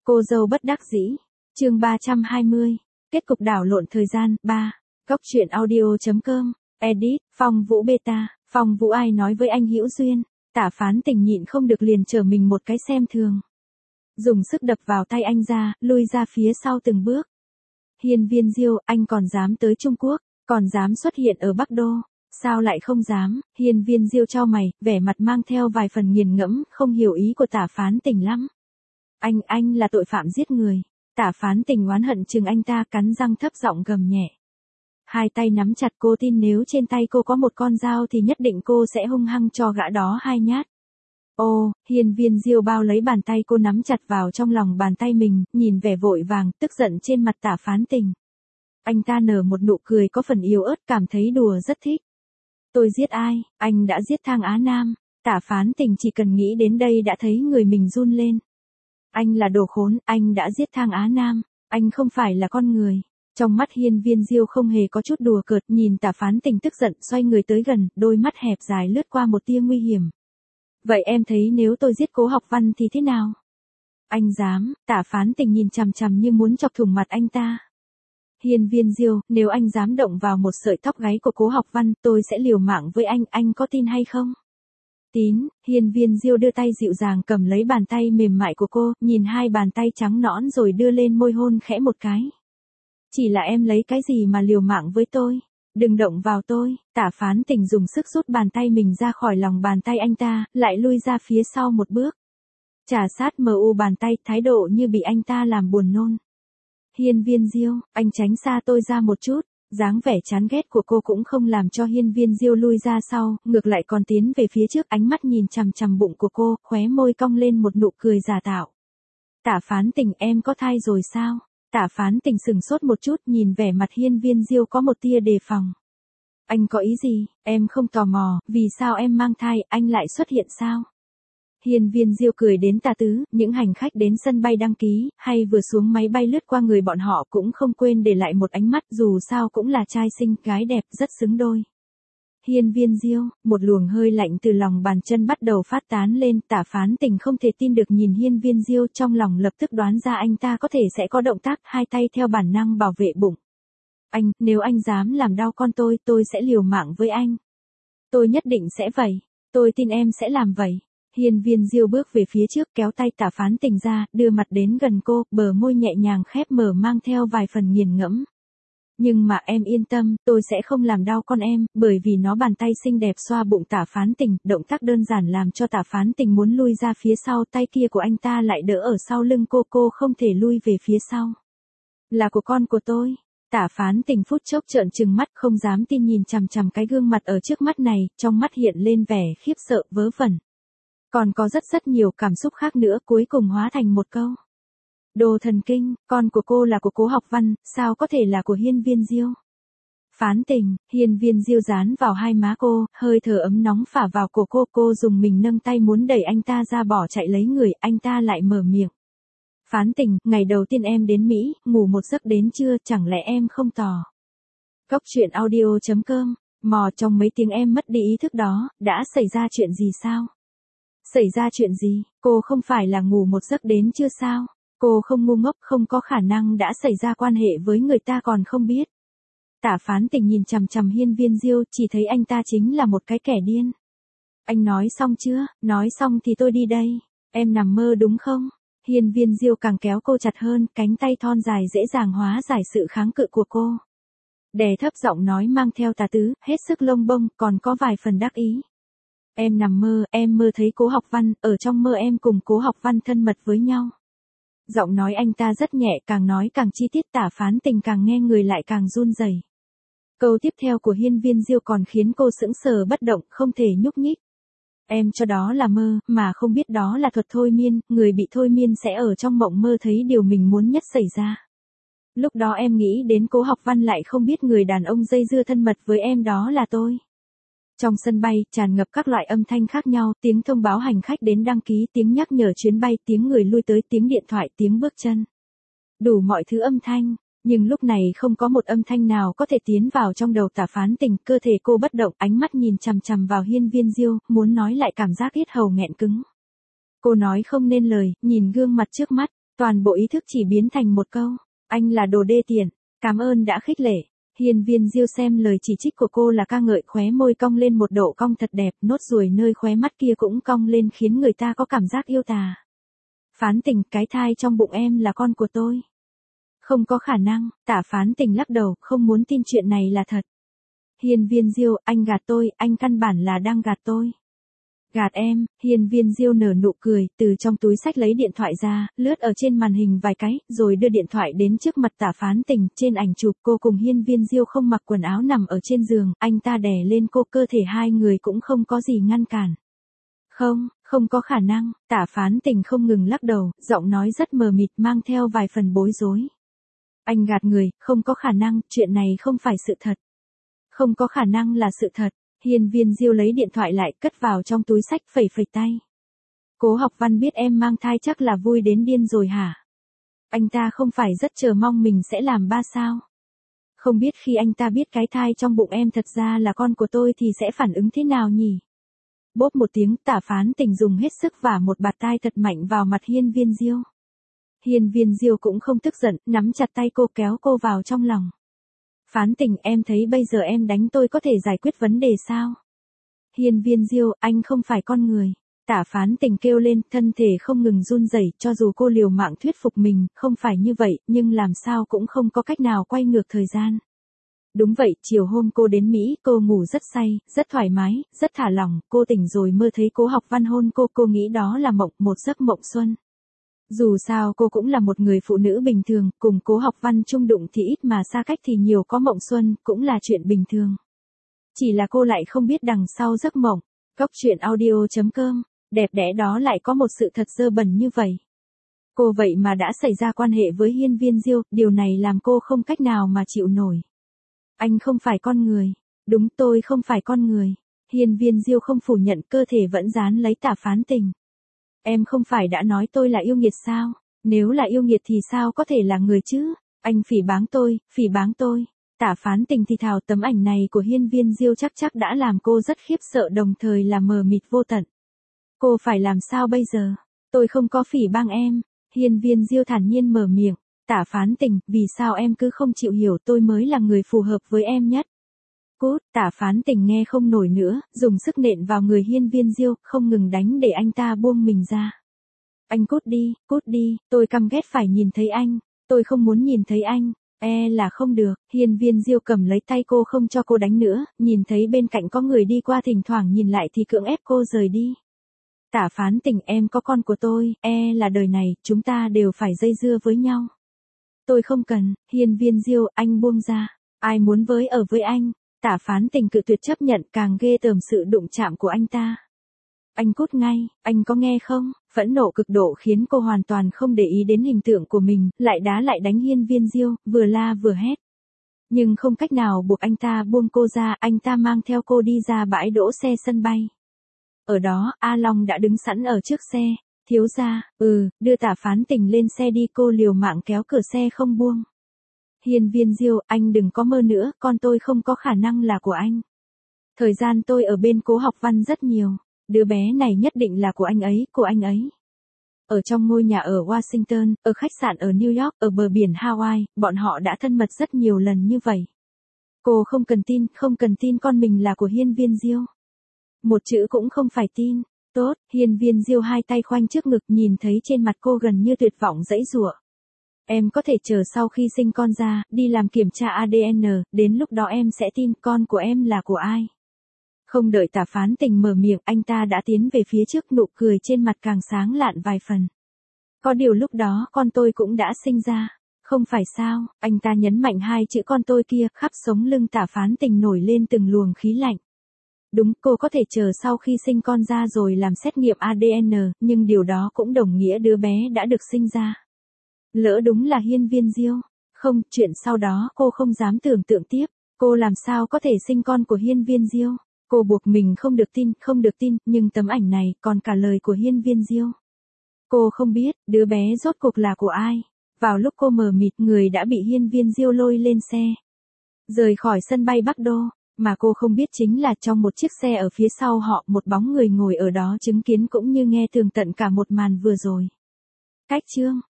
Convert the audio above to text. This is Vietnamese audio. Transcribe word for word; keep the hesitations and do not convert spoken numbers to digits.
Cô dâu bất đắc dĩ. Chương ba trăm hai mươi. Kết cục đảo lộn thời gian. ba. Góc truyện audio chấm com. Edit. Phong Vũ Beta. Phong Vũ ai nói với anh Hữu Duyên. Tả Phán Tình nhịn không được liền trở mình một cái xem thường. Dùng sức đập vào tay anh ra, lui ra phía sau từng bước. Hiên Viên Diêu, anh còn dám tới Trung Quốc, còn dám xuất hiện ở Bắc Đô. Sao lại không dám? Hiên Viên Diêu chau mày, vẻ mặt mang theo vài phần nghiền ngẫm, không hiểu ý của Tả Phán Tình lắm. Anh, anh là tội phạm giết người. Tả Phán Tình oán hận chừng anh ta, cắn răng thấp giọng gầm nhẹ. Hai tay nắm chặt, cô tin nếu trên tay cô có một con dao thì nhất định cô sẽ hung hăng cho gã đó hai nhát. Ô, Hiên Viên Diêu bao lấy bàn tay cô nắm chặt vào trong lòng bàn tay mình, nhìn vẻ vội vàng, tức giận trên mặt Tả Phán Tình. Anh ta nở một nụ cười có phần yếu ớt, cảm thấy đùa rất thích. Tôi giết ai? Anh đã giết Thang Á Nam. Tả Phán Tình chỉ cần nghĩ đến đây đã thấy người mình run lên. Anh là đồ khốn, anh đã giết Thang Á Nam. Anh không phải là con người. Trong mắt Hiên Viên Diêu không hề có chút đùa cợt, nhìn Tả Phán Tình tức giận, xoay người tới gần, đôi mắt hẹp dài lướt qua một tia nguy hiểm. Vậy em thấy nếu tôi giết Cố Học Văn thì thế nào? Anh dám? Tả Phán Tình nhìn chằm chằm như muốn chọc thủng mặt anh ta. Hiên Viên Diêu, nếu anh dám động vào một sợi tóc gáy của Cố Học Văn, tôi sẽ liều mạng với anh, anh có tin hay không? Tín. Hiên Viên Diêu đưa tay dịu dàng cầm lấy bàn tay mềm mại của cô, nhìn hai bàn tay trắng nõn rồi đưa lên môi hôn khẽ một cái. Chỉ là em lấy cái gì mà liều mạng với tôi? Đừng động vào tôi. Tả Phán Tình dùng sức rút bàn tay mình ra khỏi lòng bàn tay anh ta, lại lui ra phía sau một bước. Trà sát mờ u bàn tay, thái độ như bị anh ta làm buồn nôn. Hiên Viên Diêu, anh tránh xa tôi ra một chút. Dáng vẻ chán ghét của cô cũng không làm cho Hiên Viên Diêu lui ra sau, ngược lại còn tiến về phía trước, ánh mắt nhìn chằm chằm bụng của cô, khóe môi cong lên một nụ cười giả tạo. Tả Phán Tình, em có thai rồi sao? Tả Phán Tình sừng sốt một chút, nhìn vẻ mặt Hiên Viên Diêu có một tia đề phòng. Anh có ý gì? Em không tò mò, vì sao em mang thai, anh lại xuất hiện sao? Hiên Viên Diêu cười đến tà tứ, những hành khách đến sân bay đăng ký, hay vừa xuống máy bay lướt qua người bọn họ cũng không quên để lại một ánh mắt, dù sao cũng là trai xinh, gái đẹp, rất xứng đôi. Hiên Viên Diêu, một luồng hơi lạnh từ lòng bàn chân bắt đầu phát tán lên, Tả Phán Tình không thể tin được nhìn Hiên Viên Diêu, trong lòng lập tức đoán ra anh ta có thể sẽ có động tác, hai tay theo bản năng bảo vệ bụng. Anh, nếu anh dám làm đau con tôi, tôi sẽ liều mạng với anh. Tôi nhất định sẽ vậy. Tôi tin em sẽ làm vậy. Hiên Viên Diêu bước về phía trước, kéo tay Tả Phán Tình ra, đưa mặt đến gần cô, bờ môi nhẹ nhàng khép mở mang theo vài phần nghiền ngẫm. Nhưng mà em yên tâm, tôi sẽ không làm đau con em, bởi vì nó bàn tay xinh đẹp xoa bụng Tả Phán Tình, động tác đơn giản làm cho Tả Phán Tình muốn lui ra phía sau, tay kia của anh ta lại đỡ ở sau lưng cô, cô không thể lui về phía sau. Là của con của tôi. Tả Phán Tình phút chốc trợn trừng mắt, không dám tin nhìn chằm chằm cái gương mặt ở trước mắt này, trong mắt hiện lên vẻ khiếp sợ, vớ vẩn. Còn có rất rất nhiều cảm xúc khác nữa, cuối cùng hóa thành một câu. Đồ thần kinh, con của cô là của Cố Học Văn, sao có thể là của Hiên Viên Diêu? Phán Tình, Hiên Viên Diêu dán vào hai má cô, hơi thở ấm nóng phả vào cổ cô, cô dùng mình nâng tay muốn đẩy anh ta ra bỏ chạy lấy người, anh ta lại mở miệng. Phán Tình, ngày đầu tiên em đến Mỹ, ngủ một giấc đến trưa, chẳng lẽ em không tò? Góc truyện audio chấm com, mò trong mấy tiếng em mất đi ý thức đó, đã xảy ra chuyện gì sao? Xảy ra chuyện gì? Cô không phải là ngủ một giấc đến chưa sao? Cô không ngu ngốc, không có khả năng đã xảy ra quan hệ với người ta còn không biết. Tả Phán Tình nhìn chằm chằm Hiên Viên Diêu, chỉ thấy anh ta chính là một cái kẻ điên. Anh nói xong chưa? Nói xong thì tôi đi đây. Em nằm mơ đúng không? Hiên Viên Diêu càng kéo cô chặt hơn, cánh tay thon dài dễ dàng hóa giải sự kháng cự của cô. Đè thấp giọng nói mang theo tà tứ, hết sức lông bông, còn có vài phần đắc ý. Em nằm mơ, em mơ thấy Cố Học Văn, ở trong mơ em cùng Cố Học Văn thân mật với nhau. Giọng nói anh ta rất nhẹ, càng nói càng chi tiết, Tả Phán Tình càng nghe người lại càng run rẩy. Câu tiếp theo của Hiên Viên Diêu còn khiến cô sững sờ bất động, không thể nhúc nhích. Em cho đó là mơ, mà không biết đó là thuật thôi miên, người bị thôi miên sẽ ở trong mộng mơ thấy điều mình muốn nhất xảy ra. Lúc đó em nghĩ đến Cố Học Văn lại không biết người đàn ông dây dưa thân mật với em đó là tôi. Trong sân bay, tràn ngập các loại âm thanh khác nhau, tiếng thông báo hành khách đến đăng ký, tiếng nhắc nhở chuyến bay, tiếng người lui tới, tiếng điện thoại, tiếng bước chân. Đủ mọi thứ âm thanh, nhưng lúc này không có một âm thanh nào có thể tiến vào trong đầu Tả Phán Tình, cơ thể cô bất động, ánh mắt nhìn chằm chằm vào Hiên Viên Diêu, muốn nói lại cảm giác yết hầu nghẹn cứng. Cô nói không nên lời, nhìn gương mặt trước mắt, Toàn bộ ý thức chỉ biến thành một câu, anh là đồ đê tiện, cảm ơn đã khích lệ. Hiên Viên Diêu xem lời chỉ trích của cô là ca ngợi, khóe môi cong lên một độ cong thật đẹp, nốt ruồi nơi khóe mắt kia cũng cong lên khiến người ta có cảm giác yêu tà. Phán Tình, cái thai trong bụng em là con của tôi. Không có khả năng, Tả Phán Tình lắc đầu, không muốn tin chuyện này là thật. Hiên Viên Diêu, anh gạt tôi, anh căn bản là đang gạt tôi. Gạt em, Hiên Viên Diêu nở nụ cười, từ trong túi xách lấy điện thoại ra, lướt ở trên màn hình vài cái, rồi đưa điện thoại đến trước mặt Tả Phán Tình, trên ảnh chụp cô cùng Hiên Viên Diêu không mặc quần áo nằm ở trên giường, anh ta đè lên cô, cơ thể hai người cũng không có gì ngăn cản. Không, không có khả năng, Tả Phán Tình không ngừng lắc đầu, giọng nói rất mờ mịt mang theo vài phần bối rối. Anh gạt người, không có khả năng, chuyện này không phải sự thật. Không có khả năng là sự thật. Hiên Viên Diêu lấy điện thoại lại, cất vào trong túi xách, phẩy phẩy tay. Cố Học Văn biết em mang thai chắc là vui đến điên rồi hả? Anh ta không phải rất chờ mong mình sẽ làm ba sao? Không biết khi anh ta biết cái thai trong bụng em thật ra là con của tôi thì sẽ phản ứng thế nào nhỉ? Bốp một tiếng, Tả Phán Tình dùng hết sức vả một bạt tai thật mạnh vào mặt Hiên Viên Diêu. Hiên Viên Diêu cũng không tức giận, nắm chặt tay cô kéo cô vào trong lòng. Phán Tình, em thấy bây giờ em đánh tôi có thể giải quyết vấn đề sao? Hiên Viên Diêu, anh không phải con người. Tả Phán Tình kêu lên, thân thể không ngừng run rẩy, cho dù cô liều mạng thuyết phục mình, không phải như vậy, nhưng làm sao cũng không có cách nào quay ngược thời gian. Đúng vậy, chiều hôm cô đến Mỹ, cô ngủ rất say, rất thoải mái, rất thả lỏng, cô tỉnh rồi mơ thấy Cố Học Văn hôn cô, cô nghĩ đó là mộng, một giấc mộng xuân. Dù sao cô cũng là một người phụ nữ bình thường, cùng Cố Học Văn chung đụng thì ít mà xa cách thì nhiều, có mộng xuân, cũng là chuyện bình thường. Chỉ là cô lại không biết đằng sau giấc mộng, góc truyện audio chấm com, đẹp đẽ đó lại có một sự thật dơ bẩn như vậy. Cô vậy mà đã xảy ra quan hệ với Hiên Viên Diêu, điều này làm cô không cách nào mà chịu nổi. Anh không phải con người. Đúng, tôi không phải con người. Hiên Viên Diêu không phủ nhận, cơ thể vẫn dán lấy Tả Phán Tình. Em không phải đã nói tôi là yêu nghiệt sao? Nếu là yêu nghiệt thì sao có thể là người chứ? Anh phỉ báng tôi, phỉ báng tôi. Tả Phán Tình thì thào, tấm ảnh này của Hiên Viên Diêu chắc chắc đã làm cô rất khiếp sợ, đồng thời là mờ mịt vô tận. Cô phải làm sao bây giờ? Tôi không có phỉ báng em. Hiên Viên Diêu thản nhiên mở miệng. Tả Phán Tình, vì sao em cứ không chịu hiểu tôi mới là người phù hợp với em nhất? Cút, Tả Phán Tình nghe không nổi nữa, dùng sức nện vào người Hiên Viên Diêu, không ngừng đánh để anh ta buông mình ra. Anh cút đi, cút đi, tôi căm ghét phải nhìn thấy anh, tôi không muốn nhìn thấy anh, e là không được. Hiên Viên Diêu cầm lấy tay cô không cho cô đánh nữa, nhìn thấy bên cạnh có người đi qua thỉnh thoảng nhìn lại thì cưỡng ép cô rời đi. Tả Phán Tình, em có con của tôi, e là đời này, chúng ta đều phải dây dưa với nhau. Tôi không cần. Hiên Viên Diêu, anh buông ra. Ai muốn với ở với anh? Tả Phán Tình cự tuyệt chấp nhận, càng ghê tởm sự đụng chạm của anh ta. Anh cút ngay, anh có nghe không? Phẫn nộ cực độ khiến cô hoàn toàn không để ý đến hình tượng của mình, lại đá lại đánh Hiên Viên Diêu, vừa la vừa hét. Nhưng không cách nào buộc anh ta buông cô ra, anh ta mang theo cô đi ra bãi đỗ xe sân bay. Ở đó, A Long đã đứng sẵn ở trước xe. Thiếu gia, ừ, đưa Tả Phán Tình lên xe đi, cô liều mạng kéo cửa xe không buông. Hiên Viên Diêu, anh đừng có mơ nữa, con tôi không có khả năng là của anh. Thời gian tôi ở bên Cố Học Văn rất nhiều, đứa bé này nhất định là của anh ấy, của anh ấy. Ở trong ngôi nhà ở Washington, ở khách sạn ở New York, ở bờ biển Hawaii, bọn họ đã thân mật rất nhiều lần như vậy. Cô không cần tin, không cần tin con mình là của Hiên Viên Diêu. Một chữ cũng không phải tin. Tốt, Hiên Viên Diêu hai tay khoanh trước ngực, nhìn thấy trên mặt cô gần như tuyệt vọng giãy giụa. Em có thể chờ sau khi sinh con ra, đi làm kiểm tra a đê en, đến lúc đó em sẽ tin con của em là của ai. Không đợi Tả Phán Tình mở miệng, anh ta đã tiến về phía trước, nụ cười trên mặt càng sáng lạn vài phần. Có điều lúc đó con tôi cũng đã sinh ra. Không phải sao? Anh ta nhấn mạnh hai chữ con tôi kia, khắp sống lưng Tả Phán Tình nổi lên từng luồng khí lạnh. Đúng, cô có thể chờ sau khi sinh con ra rồi làm xét nghiệm a đê en, nhưng điều đó cũng đồng nghĩa đứa bé đã được sinh ra. Lỡ đúng là Hiên Viên Diêu. Không, chuyện sau đó cô không dám tưởng tượng tiếp. Cô làm sao có thể sinh con của Hiên Viên Diêu? Cô buộc mình không được tin, không được tin, nhưng tấm ảnh này, còn cả lời của Hiên Viên Diêu. Cô không biết, đứa bé rốt cuộc là của ai. Vào lúc cô mờ mịt, người đã bị Hiên Viên Diêu lôi lên xe. Rời khỏi sân bay Bắc Đô. Mà cô không biết chính là trong một chiếc xe ở phía sau họ, một bóng người ngồi ở đó chứng kiến cũng như nghe tường tận cả một màn vừa rồi. Cách chương